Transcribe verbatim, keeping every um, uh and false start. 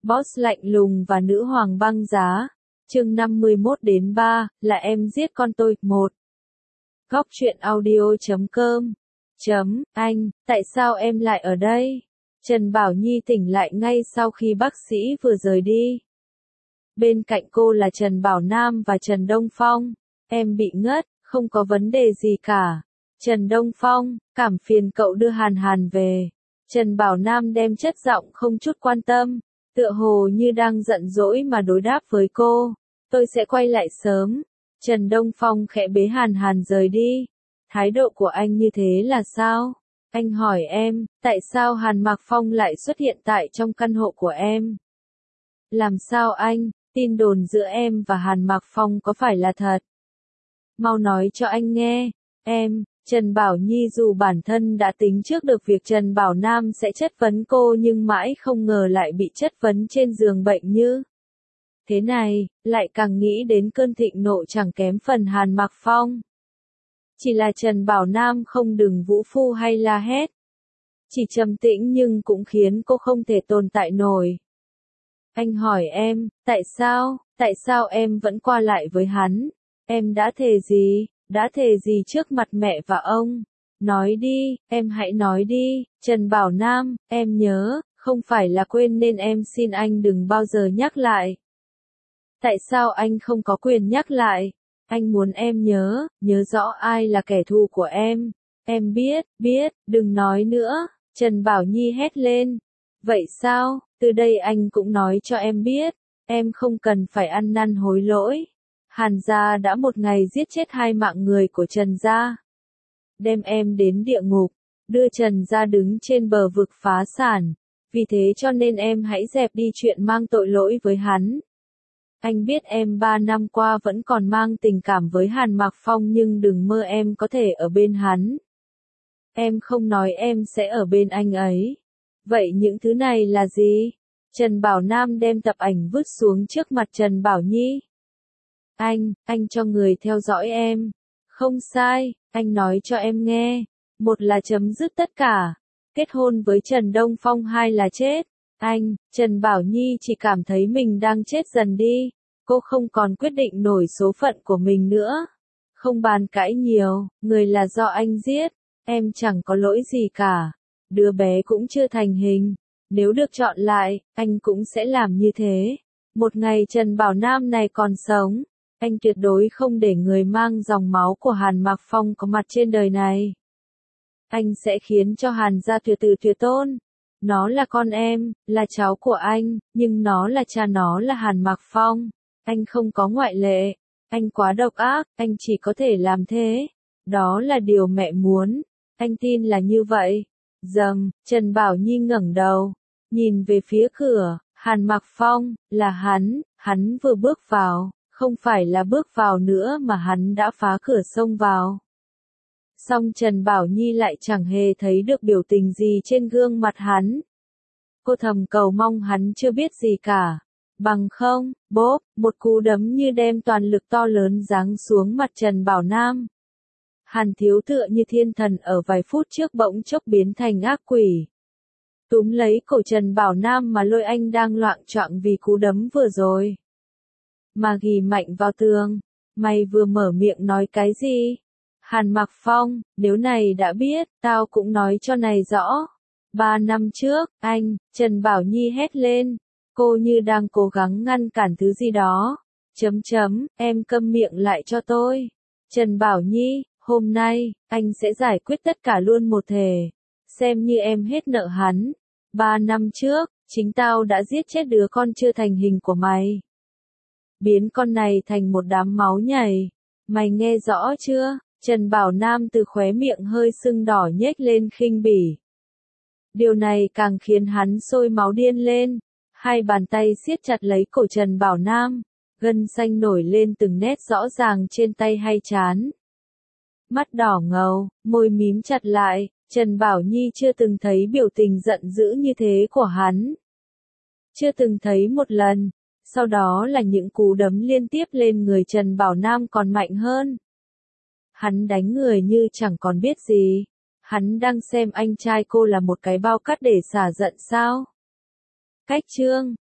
Boss lạnh lùng và nữ hoàng băng giá. Chương năm mươi mốt đến ba, là em giết con tôi. một. Góc truyện audio chấm com. Chấm, anh, tại sao em lại ở đây? Trần Bảo Nhi tỉnh lại ngay sau khi bác sĩ vừa rời đi. Bên cạnh cô là Trần Bảo Nam và Trần Đông Phong. Em bị ngất, không có vấn đề gì cả. Trần Đông Phong, cảm phiền cậu đưa Hàn Hàn về. Trần Bảo Nam đem chất giọng không chút quan tâm, tựa hồ như đang giận dỗi mà đối đáp với cô. Tôi sẽ quay lại sớm. Trần Đông Phong khẽ bế Hàn Hàn rời đi. Thái độ của anh như thế là sao? Anh hỏi em, tại sao Hàn Mạc Phong lại xuất hiện tại trong căn hộ của em? Làm sao anh, tin đồn giữa em và Hàn Mạc Phong có phải là thật? Mau nói cho anh nghe. Em, Trần Bảo Nhi dù bản thân đã tính trước được việc Trần Bảo Nam sẽ chất vấn cô nhưng mãi không ngờ lại bị chất vấn trên giường bệnh như thế này, lại càng nghĩ đến cơn thịnh nộ chẳng kém phần Hàn Mạc Phong. Chỉ là Trần Bảo Nam không đừng vũ phu hay la hét. Chỉ trầm tĩnh nhưng cũng khiến cô không thể tồn tại nổi. Anh hỏi em, tại sao, tại sao em vẫn qua lại với hắn? Em đã thề gì, đã thề gì trước mặt mẹ và ông? Nói đi, em hãy nói đi. Trần Bảo Nam, em nhớ, không phải là quên nên em xin anh đừng bao giờ nhắc lại. Tại sao anh không có quyền nhắc lại? Anh muốn em nhớ, nhớ rõ ai là kẻ thù của em. Em biết, biết, đừng nói nữa. Trần Bảo Nhi hét lên. Vậy sao, từ đây anh cũng nói cho em biết. Em không cần phải ăn năn hối lỗi. Hàn gia đã một ngày giết chết hai mạng người của Trần gia. Đem em đến địa ngục, đưa Trần gia đứng trên bờ vực phá sản. Vì thế cho nên em hãy dẹp đi chuyện mang tội lỗi với hắn. Anh biết em ba năm qua vẫn còn mang tình cảm với Hàn Mạc Phong nhưng đừng mơ em có thể ở bên hắn. Em không nói em sẽ ở bên anh ấy. Vậy những thứ này là gì? Trần Bảo Nam đem tập ảnh vứt xuống trước mặt Trần Bảo Nhi. Anh, anh cho người theo dõi em. Không sai, anh nói cho em nghe. Một là chấm dứt tất cả. Kết hôn với Trần Đông Phong, hai là chết. Anh, Trần Bảo Nhi chỉ cảm thấy mình đang chết dần đi. Cô không còn quyết định nổi số phận của mình nữa. Không bàn cãi nhiều, người là do anh giết. Em chẳng có lỗi gì cả. Đứa bé cũng chưa thành hình. Nếu được chọn lại, anh cũng sẽ làm như thế. Một ngày Trần Bảo Nam này còn sống, anh tuyệt đối không để người mang dòng máu của Hàn Mạc Phong có mặt trên đời này. Anh sẽ khiến cho Hàn gia tuyệt tử tuyệt tôn. Nó là con em, là cháu của anh, nhưng nó là cha nó là Hàn Mạc Phong. Anh không có ngoại lệ. Anh quá độc ác, anh chỉ có thể làm thế. Đó là điều mẹ muốn. Anh tin là như vậy. Dầm, Trần Bảo Nhi ngẩng đầu, nhìn về phía cửa. Hàn Mạc Phong, là hắn, hắn vừa bước vào, không phải là bước vào nữa mà hắn đã phá cửa xông vào. Song Trần Bảo Nhi lại chẳng hề thấy được biểu tình gì trên gương mặt hắn. Cô thầm cầu mong hắn chưa biết gì cả. Bằng không, bốp, một cú đấm như đem toàn lực to lớn giáng xuống mặt Trần Bảo Nam. Hàn thiếu tựa như thiên thần ở vài phút trước bỗng chốc biến thành ác quỷ. Túm lấy cổ Trần Bảo Nam mà lôi anh đang loạng choạng vì cú đấm vừa rồi. Mà ghì mạnh vào tường. Mày vừa mở miệng nói cái gì? Hàn Mạc Phong, nếu này đã biết, tao cũng nói cho này rõ. Ba năm trước, anh, Trần Bảo Nhi hét lên. Cô như đang cố gắng ngăn cản thứ gì đó. Chấm chấm, em câm miệng lại cho tôi. Trần Bảo Nhi, hôm nay, anh sẽ giải quyết tất cả luôn một thể. Xem như em hết nợ hắn. Ba năm trước, chính tao đã giết chết đứa con chưa thành hình của mày. Biến con này thành một đám máu nhảy. Mày nghe rõ chưa? Trần Bảo Nam từ khóe miệng hơi sưng đỏ nhếch lên khinh bỉ. Điều này càng khiến hắn sôi máu điên lên. Hai bàn tay siết chặt lấy cổ Trần Bảo Nam. Gân xanh nổi lên từng nét rõ ràng trên tay hay trán. Mắt đỏ ngầu, môi mím chặt lại. Trần Bảo Nhi chưa từng thấy biểu tình giận dữ như thế của hắn. Chưa từng thấy một lần. Sau đó là những cú đấm liên tiếp lên người Trần Bảo Nam còn mạnh hơn. Hắn đánh người như chẳng còn biết gì. Hắn đang xem anh trai cô là một cái bao cát để xả giận sao? Cách chương